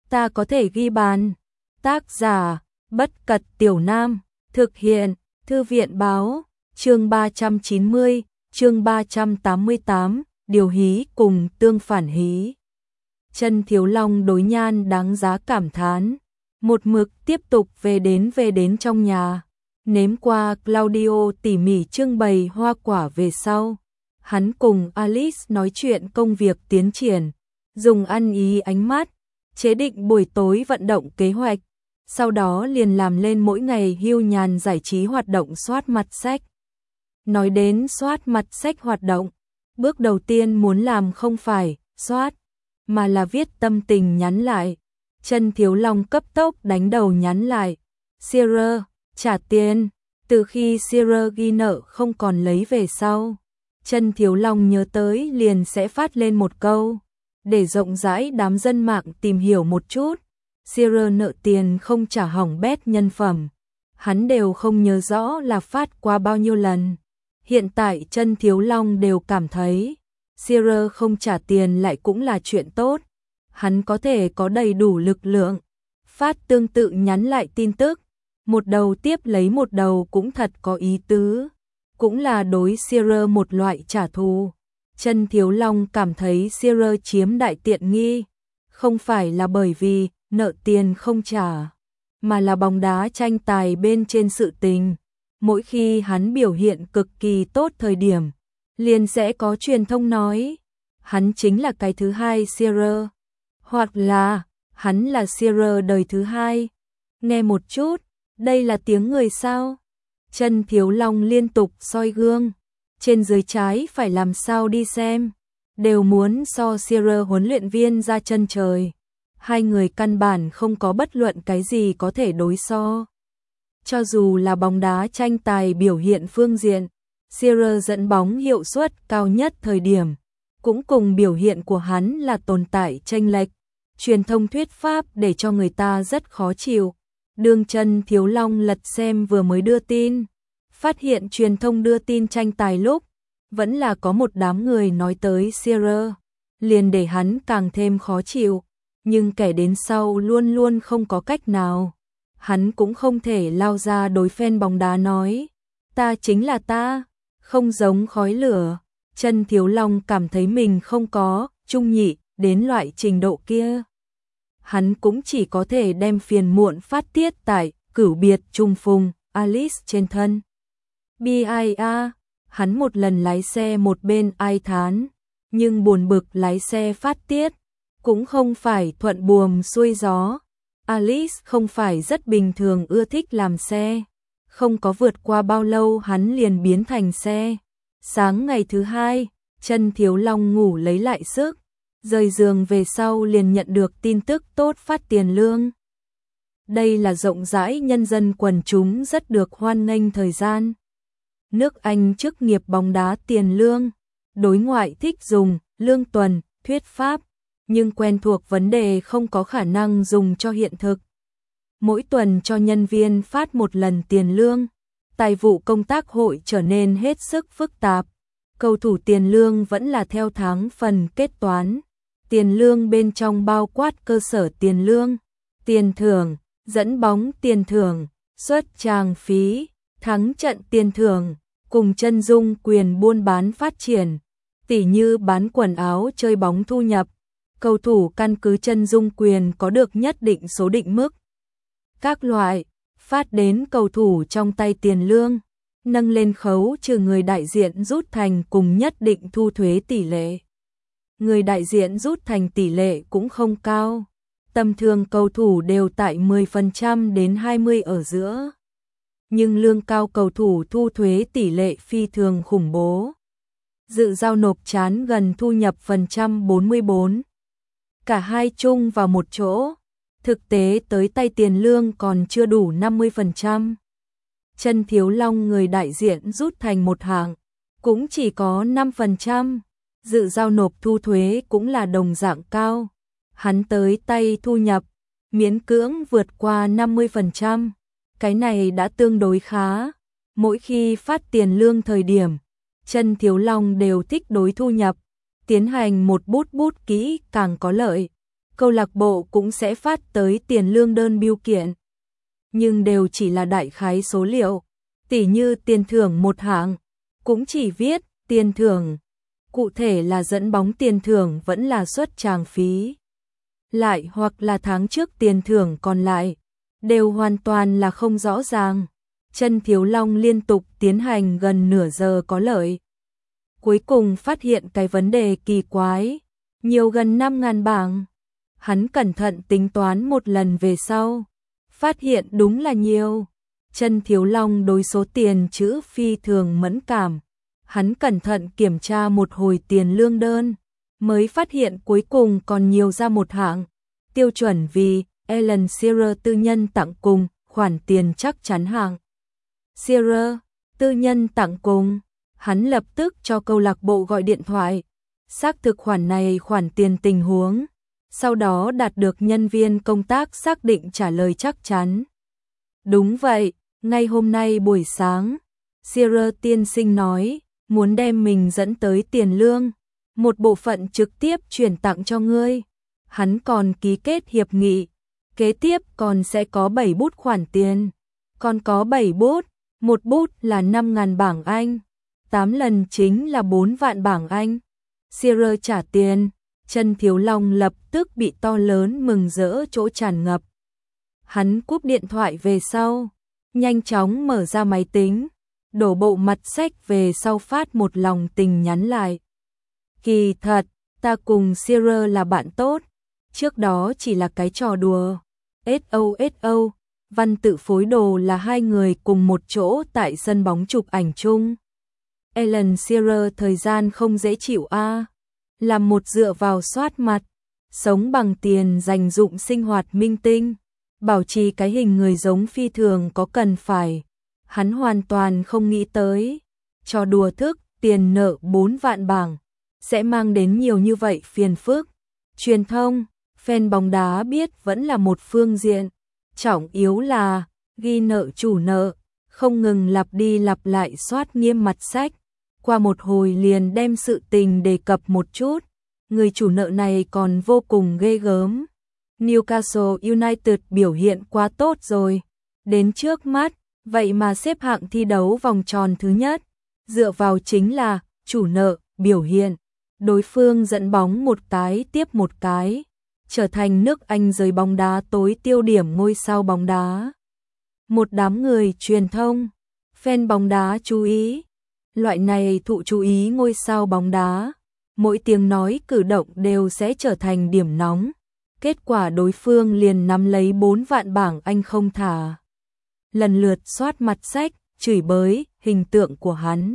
ta có thể ghi bàn. Tác giả, Bất Cật Tiểu Nam, thực hiện, Thư viện báo, chương 390, chương 388, điều hí cùng tương phản hí. Chân Thiếu Long đối Nhan đáng giá cảm thán, một mực tiếp tục về đến trong nhà, nếm qua Claudio tỉ mỉ trưng bày hoa quả về sau. Hắn cùng Alice nói chuyện công việc tiến triển, dùng ăn ý ánh mắt, chế định buổi tối vận động kế hoạch, sau đó liền làm lên mỗi ngày hưu nhàn giải trí hoạt động soát mặt sách. Nói đến soát mặt sách hoạt động, bước đầu tiên muốn làm không phải soát, mà là viết tâm tình nhắn lại. Chân Thiếu Long cấp tốc đánh đầu nhắn lại. Sierra, trả tiền. Từ khi Sierra ghi nợ không còn lấy về sau, Chân Thiếu Long nhớ tới liền sẽ phát lên một câu, để rộng rãi đám dân mạng tìm hiểu một chút. Sierra nợ tiền không trả hỏng bét nhân phẩm, hắn đều không nhớ rõ là phát qua bao nhiêu lần. Hiện tại Chân Thiếu Long đều cảm thấy Sierra không trả tiền lại cũng là chuyện tốt, hắn có thể có đầy đủ lực lượng phát tương tự nhắn lại tin tức, một đầu tiếp lấy một đầu cũng thật có ý tứ, cũng là đối Sierra một loại trả thù. Chân Thiếu Long cảm thấy Sierra chiếm đại tiện nghi, không phải là bởi vì nợ tiền không trả, mà là bóng đá tranh tài bên trên sự tình. Mỗi khi hắn biểu hiện cực kỳ tốt thời điểm, liền sẽ có truyền thông nói hắn chính là cái thứ hai Sierra, hoặc là hắn là Sierra đời thứ hai. Nghe một chút, đây là tiếng người sao? Chân Thiếu Long liên tục soi gương, trên dưới trái phải làm sao đi xem, đều muốn so Sierra huấn luyện viên ra chân trời. Hai người căn bản không có bất luận cái gì có thể đối so. Cho dù là bóng đá tranh tài biểu hiện phương diện, Sierra dẫn bóng hiệu suất cao nhất thời điểm, cũng cùng biểu hiện của hắn là tồn tại chênh lệch. Truyền thông thuyết pháp để cho người ta rất khó chịu. Đường Chân Thiếu Long lật xem vừa mới đưa tin, phát hiện truyền thông đưa tin tranh tài lúc, vẫn là có một đám người nói tới Sierra, liền để hắn càng thêm khó chịu. Nhưng kẻ đến sau luôn luôn không có cách nào, hắn cũng không thể lao ra đối fan bóng đá nói, ta chính là ta, không giống khói lửa. Chân Thiếu Long cảm thấy mình không có trung nhị đến loại trình độ kia. Hắn cũng chỉ có thể đem phiền muộn phát tiết tại cửu biệt trùng phùng Alice trên thân. BIA, hắn một lần lái xe một bên ai thán, nhưng buồn bực lái xe phát tiết, cũng không phải thuận buồm xuôi gió. Alice không phải rất bình thường ưa thích làm xe, không có vượt qua bao lâu hắn liền biến thành xe. Sáng ngày thứ hai, Chân Thiếu Long ngủ lấy lại sức, rời giường về sau liền nhận được tin tức tốt phát tiền lương. Đây là rộng rãi nhân dân quần chúng rất được hoan nghênh thời gian. Nước Anh chức nghiệp bóng đá tiền lương, đối ngoại thích dùng lương tuần, thuyết pháp, nhưng quen thuộc vấn đề không có khả năng dùng cho hiện thực. Mỗi tuần cho nhân viên phát một lần tiền lương, tài vụ công tác hội trở nên hết sức phức tạp. Cầu thủ tiền lương vẫn là theo tháng phần kết toán. Tiền lương bên trong bao quát cơ sở tiền lương, tiền thưởng, dẫn bóng tiền thưởng, xuất trang phí, thắng trận tiền thưởng, cùng chân dung quyền buôn bán phát triển. Tỉ như bán quần áo chơi bóng thu nhập, cầu thủ căn cứ chân dung quyền có được nhất định số định mức. Các loại, phát đến cầu thủ trong tay tiền lương, nâng lên khấu trừ người đại diện rút thành cùng nhất định thu thuế tỷ lệ. Người đại diện rút thành tỷ lệ cũng không cao, tầm thường cầu thủ đều tại 10% đến 20% ở giữa. Nhưng lương cao cầu thủ thu thuế tỷ lệ phi thường khủng bố. Dự giao nộp chán gần thu nhập phần trăm 44. Cả hai chung vào một chỗ, thực tế tới tay tiền lương còn chưa đủ 50%. Chân Thiếu Long người đại diện rút thành một hạng, cũng chỉ có 5%. Dự giao nộp thu thuế cũng là đồng dạng cao. Hắn tới tay thu nhập, miễn cưỡng vượt qua 50%. Cái này đã tương đối khá. Mỗi khi phát tiền lương thời điểm, Chân Thiếu Long đều thích đối thu nhập, tiến hành một bút kỹ càng có lợi. câu lạc bộ cũng sẽ phát tới tiền lương đơn bưu kiện. Nhưng đều chỉ là đại khái số liệu, tỉ như tiền thưởng một hạng, cũng chỉ viết tiền thưởng. Cụ thể là dẫn bóng tiền thưởng vẫn là suất tràng phí. Lại hoặc là tháng trước tiền thưởng còn lại, đều hoàn toàn là không rõ ràng. Chân Thiếu Long liên tục tiến hành gần nửa giờ có lợi. Cuối cùng phát hiện cái vấn đề kỳ quái, nhiều gần 5.000 bảng. Hắn cẩn thận tính toán một lần về sau, phát hiện đúng là nhiều. Chân Thiếu Long đối số tiền chữ phi thường mẫn cảm. Hắn cẩn thận kiểm tra một hồi tiền lương đơn, mới phát hiện cuối cùng còn nhiều ra một hạng. Tiêu chuẩn vì Alan Shearer tư nhân tặng cùng, khoản tiền chắc chắn hạng. Shearer, tư nhân tặng cùng. Hắn lập tức cho câu lạc bộ gọi điện thoại, xác thực khoản này khoản tiền tình huống. Sau đó đạt được nhân viên công tác xác định trả lời chắc chắn. Đúng vậy, ngay hôm nay buổi sáng, Shearer tiên sinh nói, muốn đem mình dẫn tới tiền lương, một bộ phận trực tiếp chuyển tặng cho ngươi. Hắn còn ký kết hiệp nghị, kế tiếp còn sẽ có 7 bút khoản tiền. Còn có 7 bút, một bút là 5.000 bảng Anh, 8 lần chính là 4 vạn bảng Anh. Shearer trả tiền, Chân Thiếu Long lập tức bị to lớn mừng rỡ chỗ tràn ngập. Hắn cúp điện thoại về sau, nhanh chóng mở ra máy tính, đổ bộ mặt sách về sau phát một lòng tình nhắn lại. Kỳ thật, ta cùng Shearer là bạn tốt, trước đó chỉ là cái trò đùa. SOSO, văn tự phối đồ là hai người cùng một chỗ tại sân bóng chụp ảnh chung. Alan Shearer thời gian không dễ chịu a, làm một dựa vào soát mặt, sống bằng tiền dành dụng sinh hoạt minh tinh, bảo trì cái hình người giống phi thường có cần phải. Hắn hoàn toàn không nghĩ tới, cho đùa thức, tiền nợ 4 vạn bảng, sẽ mang đến nhiều như vậy phiền phức. Truyền thông, fan bóng đá biết vẫn là một phương diện, trọng yếu là, ghi nợ chủ nợ, không ngừng lặp đi lặp lại soát nghiêm mặt sách. Qua một hồi liền đem sự tình đề cập một chút, người chủ nợ này còn vô cùng ghê gớm. Newcastle United biểu hiện quá tốt rồi, đến trước mắt, vậy mà xếp hạng thi đấu vòng tròn thứ nhất, dựa vào chính là chủ nợ biểu hiện. Đối phương dẫn bóng một cái tiếp một cái, trở thành nước Anh giới bóng đá tối tiêu điểm ngôi sao bóng đá. Một đám người truyền thông, fan bóng đá chú ý, loại này thụ chú ý ngôi sao bóng đá, mỗi tiếng nói cử động đều sẽ trở thành điểm nóng. Kết quả đối phương liền nắm lấy 4 vạn bảng Anh không thả. Lần lượt soát mặt sách, chửi bới hình tượng của hắn.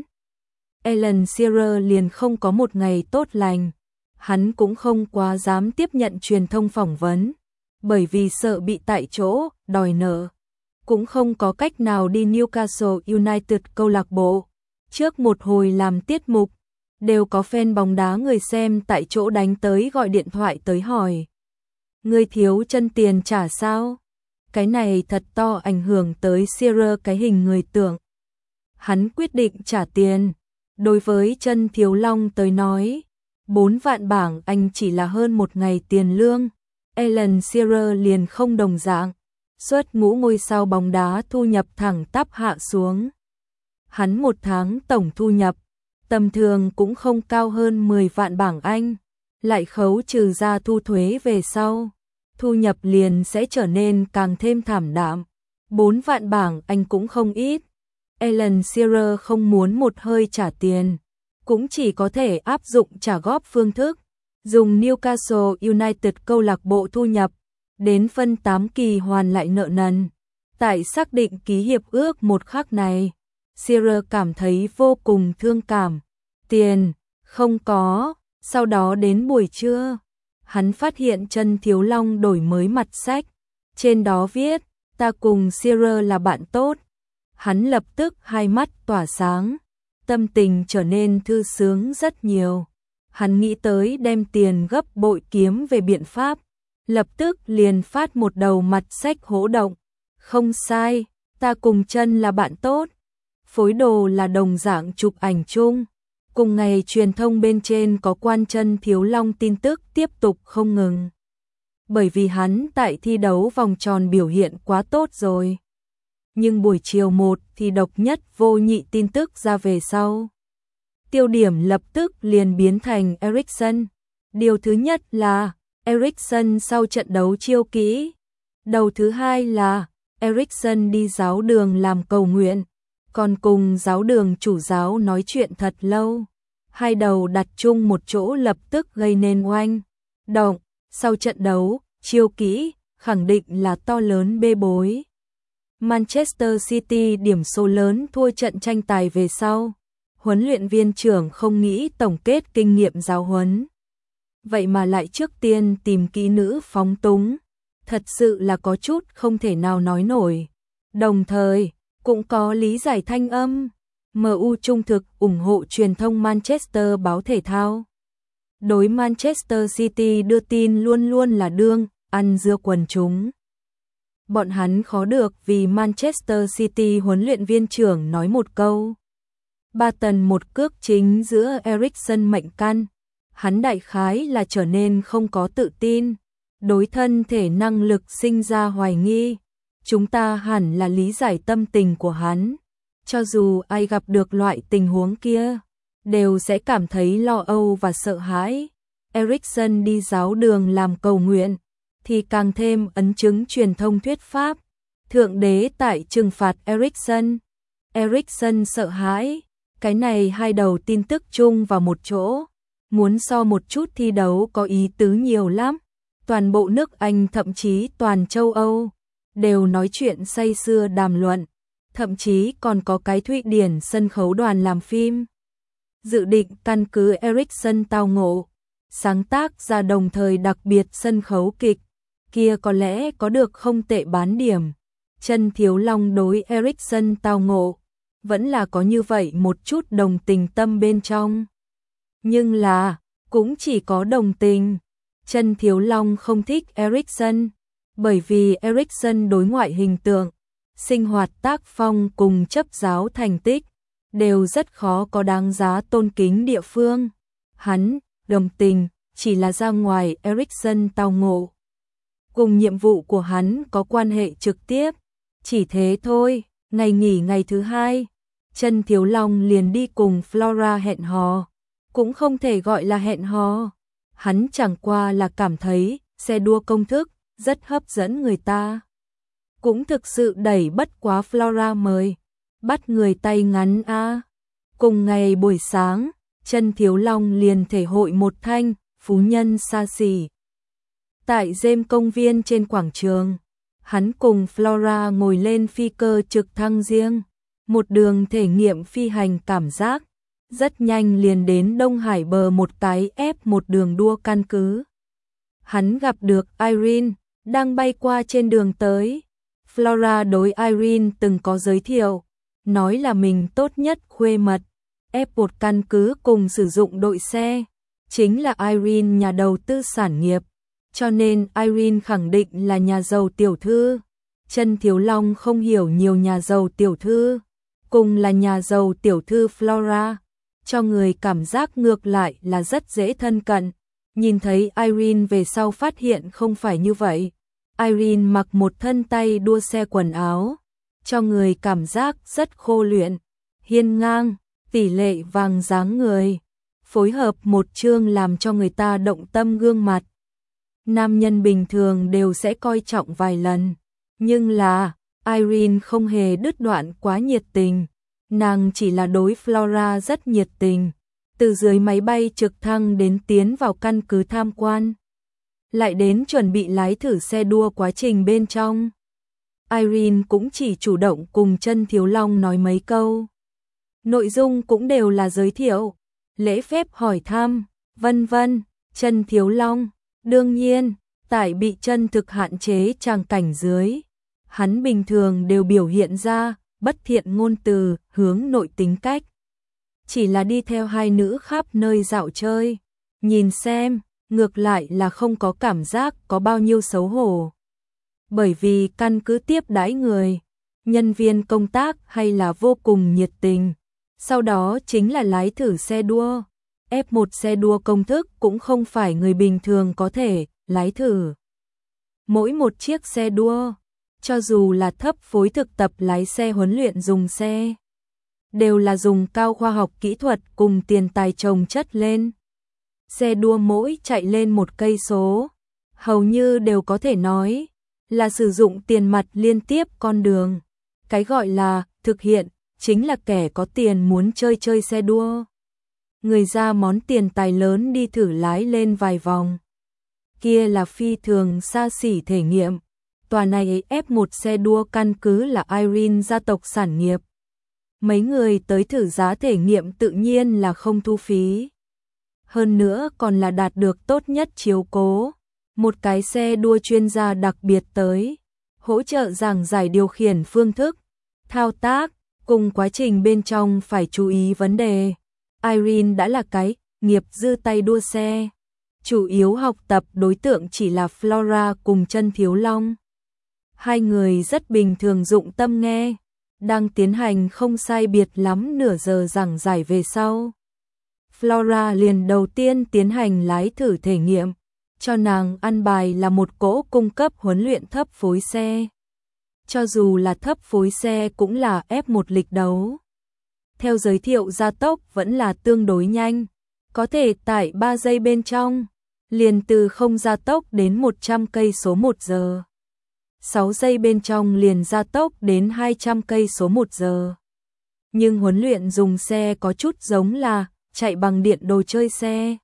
Alan Shearer liền không có một ngày tốt lành. Hắn cũng không quá dám tiếp nhận truyền thông phỏng vấn, bởi vì sợ bị tại chỗ đòi nợ. Cũng không có cách nào đi Newcastle United câu lạc bộ. Trước một hồi làm tiết mục, đều có fan bóng đá người xem tại chỗ đánh tới gọi điện thoại tới hỏi. Ngươi thiếu chân tiền trả sao? Cái này thật to ảnh hưởng tới Shearer cái hình người tưởng. Hắn quyết định trả tiền. Đối với Chân Thiếu Long tới nói, 4 vạn bảng Anh chỉ là hơn một ngày tiền lương. Alan Shearer liền không đồng dạng. Suất ngũ ngôi sao bóng đá thu nhập thẳng tắp hạ xuống. Hắn một tháng tổng thu nhập, tầm thường cũng không cao hơn 10 vạn bảng Anh. Lại khấu trừ ra thu thuế về sau, thu nhập liền sẽ trở nên càng thêm thảm đạm. 4 vạn bảng Anh cũng không ít. Alan Shearer không muốn một hơi trả tiền, cũng chỉ có thể áp dụng trả góp phương thức, dùng Newcastle United câu lạc bộ thu nhập, đến phân 8 kỳ hoàn lại nợ nần. Tại xác định ký hiệp ước một khắc này, Shearer cảm thấy vô cùng thương cảm. Tiền, không có. Sau đó đến buổi trưa, hắn phát hiện Chân Thiếu Long đổi mới mặt sách. Trên đó viết, ta cùng Shearer là bạn tốt. Hắn lập tức hai mắt tỏa sáng, tâm tình trở nên thư sướng rất nhiều. Hắn nghĩ tới đem tiền gấp bội kiếm về biện pháp, lập tức liền phát một đầu mặt sách hỗ động. Không sai, ta cùng Chân là bạn tốt. Phối đồ là đồng dạng chụp ảnh chung. Cùng ngày truyền thông bên trên có quan Chân Thiếu Long tin tức tiếp tục không ngừng. bởi vì hắn tại thi đấu vòng tròn biểu hiện quá tốt rồi. Nhưng buổi chiều 1 thì độc nhất vô nhị tin tức ra về sau. Tiêu điểm lập tức liền biến thành Eriksen. Điều thứ nhất là Eriksen sau trận đấu chiêu kỹ. Đầu thứ hai là Eriksen đi giáo đường làm cầu nguyện, còn cùng giáo đường chủ giáo nói chuyện thật lâu. Hai đầu đặt chung một chỗ lập tức gây nên oanh động. Sau trận đấu, chiêu kỹ khẳng định là to lớn bê bối. Manchester City điểm số lớn thua trận tranh tài về sau. Huấn luyện viên trưởng không nghĩ tổng kết kinh nghiệm giáo huấn. Vậy mà lại trước tiên tìm kỹ nữ phóng túng. Thật sự là có chút không thể nào nói nổi. Đồng thời, cũng có lý giải thanh âm. MU trung thực ủng hộ truyền thông Manchester báo thể thao. Đối Manchester City đưa tin luôn luôn là đương, ăn dưa quần chúng. Bọn hắn khó được vì Manchester City huấn luyện viên trưởng nói một câu. 3 tần một cước chính giữa Eriksen mệnh căn. Hắn đại khái là trở nên không có tự tin. Đối thân thể năng lực sinh ra hoài nghi. Chúng ta hẳn là lý giải tâm tình của hắn. Cho dù ai gặp được loại tình huống kia, đều sẽ cảm thấy lo âu và sợ hãi. Eriksen đi giáo đường làm cầu nguyện, thì càng thêm ấn chứng truyền thông thuyết pháp. Thượng đế tại trừng phạt Eriksen. Eriksen sợ hãi. Cái này hai đầu tin tức chung vào một chỗ. Muốn so một chút thi đấu có ý tứ nhiều lắm. Toàn bộ nước Anh thậm chí toàn châu Âu đều nói chuyện say sưa đàm luận. Thậm chí còn có cái Thụy Điển sân khấu đoàn làm phim. Dự định căn cứ Eriksen tao ngộ, sáng tác ra đồng thời đặc biệt sân khấu kịch. Kia có lẽ có được không tệ bán điểm. Chân Thiếu Long đối Eriksen tao ngộ, vẫn là có như vậy một chút đồng tình tâm bên trong. Nhưng là, cũng chỉ có đồng tình. Chân Thiếu Long không thích Eriksen, bởi vì Eriksen đối ngoại hình tượng, sinh hoạt tác phong cùng chấp giáo thành tích, đều rất khó có đáng giá tôn kính địa phương. Hắn, đồng tình, chỉ là ra ngoài Eriksen tao ngộ. Cùng nhiệm vụ của hắn có quan hệ trực tiếp. Chỉ thế thôi, ngày nghỉ ngày thứ hai, Chân Thiếu Long liền đi cùng Flora hẹn hò. Cũng không thể gọi là hẹn hò. Hắn chẳng qua là cảm thấy xe đua công thức rất hấp dẫn người ta. Cũng thực sự đẩy bất quá Flora mời. Bắt người tay ngắn a. Cùng ngày buổi sáng, Chân Thiếu Long liền thể hội một thanh phú nhân xa xỉ. Tại James công viên trên quảng trường, hắn cùng Flora ngồi lên phi cơ trực thăng riêng, một đường thể nghiệm phi hành cảm giác, rất nhanh liền đến Đông Hải bờ một cái F1 đường đua căn cứ. Hắn gặp được Irene, đang bay qua trên đường tới. Flora đối Irene từng có giới thiệu, nói là mình tốt nhất khuê mật. F1 căn cứ cùng sử dụng đội xe, chính là Irene nhà đầu tư sản nghiệp, cho nên Irene khẳng định là nhà giàu tiểu thư. Chân Thiếu Long không hiểu nhiều nhà giàu tiểu thư, cùng là nhà giàu tiểu thư Flora, cho người cảm giác ngược lại là rất dễ thân cận. Nhìn thấy Irene về sau phát hiện không phải như vậy. Irene mặc một thân tay đua xe quần áo, cho người cảm giác rất khô luyện, hiên ngang, tỷ lệ vàng dáng người, phối hợp một chương làm cho người ta động tâm gương mặt. Nam nhân bình thường đều sẽ coi trọng vài lần, nhưng là Irene không hề đứt đoạn quá nhiệt tình. Nàng chỉ là đối Flora rất nhiệt tình, từ dưới máy bay trực thăng đến tiến vào căn cứ tham quan, lại đến chuẩn bị lái thử xe đua quá trình bên trong. Irene cũng chỉ chủ động cùng Chân Thiếu Long nói mấy câu. Nội dung cũng đều là giới thiệu, lễ phép hỏi thăm, vân vân. Chân Thiếu Long, đương nhiên, tại bị chân thực hạn chế tràng cảnh dưới, hắn bình thường đều biểu hiện ra bất thiện ngôn từ, hướng nội tính cách. Chỉ là đi theo hai nữ khắp nơi dạo chơi, nhìn xem, ngược lại là không có cảm giác có bao nhiêu xấu hổ. Bởi vì căn cứ tiếp đãi người, nhân viên công tác hay là vô cùng nhiệt tình. Sau đó chính là lái thử xe đua. F1 xe đua công thức cũng không phải người bình thường có thể lái thử. mỗi một chiếc xe đua, cho dù là thấp phối thực tập lái xe huấn luyện dùng xe, đều là dùng cao khoa học kỹ thuật cùng tiền tài chồng chất lên. Xe đua mỗi chạy lên một cây số, hầu như đều có thể nói là sử dụng tiền mặt liên tiếp con đường. Cái gọi là thực hiện, chính là kẻ có tiền muốn chơi xe đua. Người ra món tiền tài lớn đi thử lái lên vài vòng. Kia là phi thường xa xỉ thể nghiệm. Tòa này F1 xe đua căn cứ là Irene gia tộc sản nghiệp. Mấy người tới thử giá thể nghiệm tự nhiên là không thu phí. Hơn nữa còn là đạt được tốt nhất chiếu cố. Một cái xe đua chuyên gia đặc biệt tới, hỗ trợ giảng giải điều khiển phương thức, thao tác, cùng quá trình bên trong phải chú ý vấn đề. Irene đã là cái nghiệp dư tay đua xe. Chủ yếu học tập đối tượng chỉ là Flora cùng Chân Thiếu Long. Hai người rất bình thường dụng tâm nghe, đang tiến hành không sai biệt lắm nửa giờ giảng giải về sau. Flora liền đầu tiên tiến hành lái thử thể nghiệm, cho nàng ăn bài là một cỗ cung cấp huấn luyện thấp phối xe. Cho dù là thấp phối xe cũng là F1 lịch đấu. Theo giới thiệu gia tốc vẫn là tương đối nhanh, có thể tại 3 giây bên trong, liền từ không gia tốc đến 100 cây số một giờ. 6 giây bên trong liền gia tốc đến 200 cây số một giờ. Nhưng huấn luyện dùng xe có chút giống là chạy bằng điện đồ chơi xe.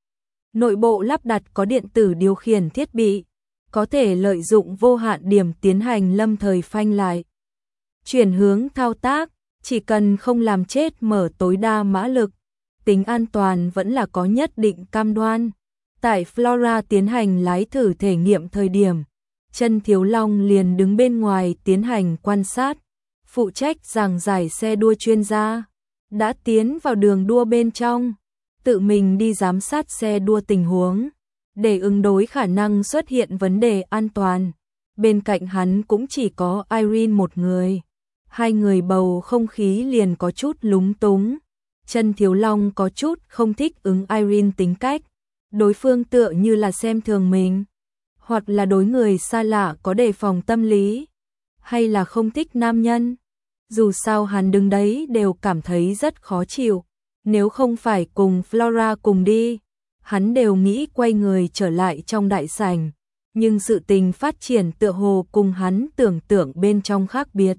Nội bộ lắp đặt có điện tử điều khiển thiết bị, có thể lợi dụng vô hạn điểm tiến hành lâm thời phanh lại. Chuyển hướng thao tác, chỉ cần không làm chết mở tối đa mã lực, tính an toàn vẫn là có nhất định cam đoan. Tại Flora tiến hành lái thử thể nghiệm thời điểm, Chân Thiếu Long liền đứng bên ngoài tiến hành quan sát, phụ trách giảng giải xe đua chuyên gia, đã tiến vào đường đua bên trong, tự mình đi giám sát xe đua tình huống, để ứng đối khả năng xuất hiện vấn đề an toàn. Bên cạnh hắn cũng chỉ có Irene một người. Hai người bầu không khí liền có chút lúng túng. Chân Thiếu Long có chút không thích ứng Irene tính cách. Đối phương tựa như là xem thường mình, hoặc là đối người xa lạ có đề phòng tâm lý, hay là không thích nam nhân. Dù sao hắn đứng đấy đều cảm thấy rất khó chịu. Nếu không phải cùng Flora cùng đi, hắn đều nghĩ quay người trở lại trong đại sảnh. Nhưng sự tình phát triển tựa hồ cùng hắn tưởng tượng bên trong khác biệt.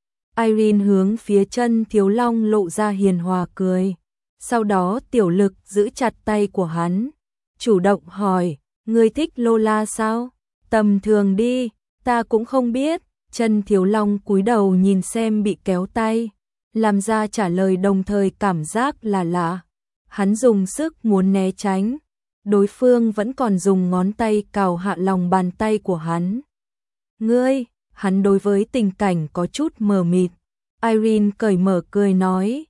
Irene hướng phía Chân Thiếu Long lộ ra hiền hòa cười. Sau đó Tiểu Lực giữ chặt tay của hắn, chủ động hỏi, ngươi thích Lola sao? Tầm thường đi, ta cũng không biết. Chân Thiếu Long cúi đầu nhìn xem bị kéo tay, làm ra trả lời đồng thời cảm giác là lạ. Hắn dùng sức muốn né tránh, đối phương vẫn còn dùng ngón tay cào hạ lòng bàn tay của hắn. Ngươi, hắn đối với tình cảnh có chút mờ mịt. Irene cởi mở cười nói,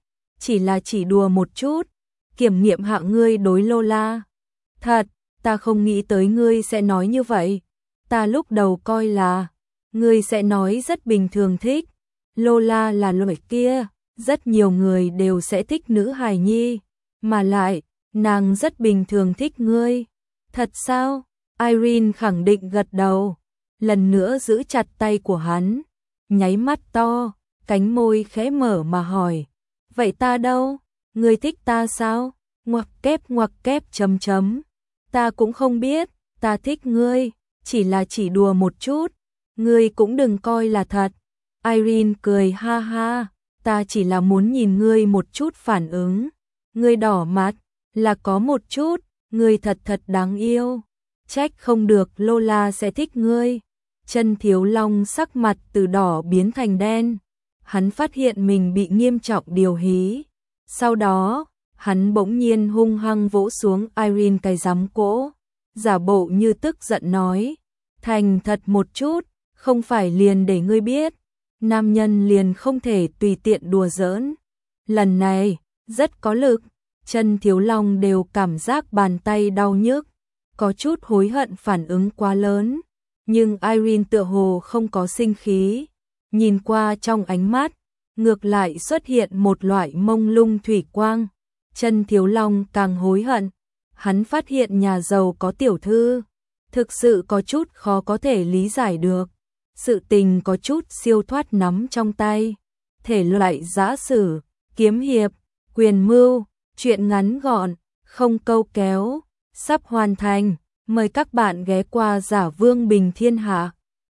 chỉ đùa một chút, kiểm nghiệm hạ ngươi đối Lola. Thật, ta không nghĩ tới ngươi sẽ nói như vậy. Ta lúc đầu coi là ngươi sẽ nói rất bình thường thích. Lola là loại kia, rất nhiều người đều sẽ thích nữ hài nhi, mà lại, nàng rất bình thường thích ngươi. Thật sao? Irene khẳng định gật đầu, lần nữa giữ chặt tay của hắn, nháy mắt to, cánh môi khẽ mở mà hỏi, vậy ta đâu? Ngươi thích ta sao? Ngoặc kép chấm chấm. Ta cũng không biết, ta thích ngươi, chỉ đùa một chút, ngươi cũng đừng coi là thật. Irene cười ha ha, ta chỉ là muốn nhìn ngươi một chút phản ứng. Ngươi đỏ mặt, là có một chút, ngươi thật đáng yêu. Trách không được Lola sẽ thích ngươi. Chân Thiếu Long sắc mặt từ đỏ biến thành đen. Hắn phát hiện mình bị nghiêm trọng điều hí. Sau đó, hắn bỗng nhiên hung hăng vỗ xuống Irene cái giám cỗ, giả bộ như tức giận nói, thành thật một chút, không phải liền để ngươi biết, nam nhân liền không thể tùy tiện đùa giỡn. Lần này, rất có lực, Chân Thiếu Long đều cảm giác bàn tay đau nhức, có chút hối hận phản ứng quá lớn, nhưng Irene tựa hồ không có sinh khí, nhìn qua trong ánh mắt, ngược lại xuất hiện một loại mông lung thủy quang. Chân Thiếu Long càng hối hận, hắn phát hiện nhà giàu có tiểu thư, thực sự có chút khó có thể lý giải được. Sự tình có chút siêu thoát nắm trong tay. Thể loại giã sử, kiếm hiệp, quyền mưu, truyện ngắn gọn, không câu kéo, sắp hoàn thành. Mời các bạn ghé qua Giả Vương Bình Thiên Hạ.